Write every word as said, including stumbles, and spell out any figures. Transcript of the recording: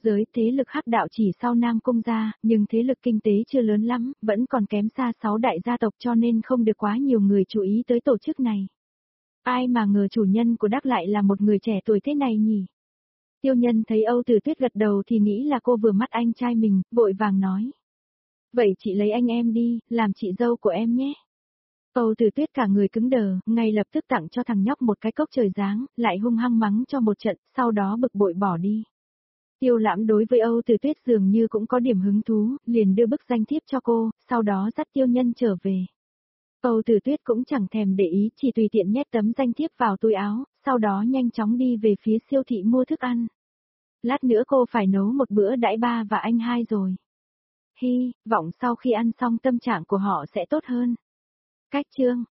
Giới thế lực hắc đạo chỉ sau Nam Cung gia, nhưng thế lực kinh tế chưa lớn lắm, vẫn còn kém xa sáu đại gia tộc cho nên không được quá nhiều người chú ý tới tổ chức này. Ai mà ngờ chủ nhân của Đắc lại là một người trẻ tuổi thế này nhỉ? Tiêu Nhân thấy Âu Tử Tuyết gật đầu thì nghĩ là cô vừa mắt anh trai mình, vội vàng nói. Vậy chị lấy anh em đi, làm chị dâu của em nhé. Âu Tử Tuyết cả người cứng đờ, ngay lập tức tặng cho thằng nhóc một cái cốc trời giáng, lại hung hăng mắng cho một trận, sau đó bực bội bỏ đi. Tiêu Lãm đối với Âu Tử Tuyết dường như cũng có điểm hứng thú, liền đưa bức danh thiếp cho cô, sau đó dắt Tiêu Nhân trở về. Âu Tử Tuyết cũng chẳng thèm để ý, chỉ tùy tiện nhét tấm danh thiếp vào túi áo, sau đó nhanh chóng đi về phía siêu thị mua thức ăn. Lát nữa cô phải nấu một bữa đãi ba và anh hai rồi. Hi, vọng sau khi ăn xong tâm trạng của họ sẽ tốt hơn. Cách chương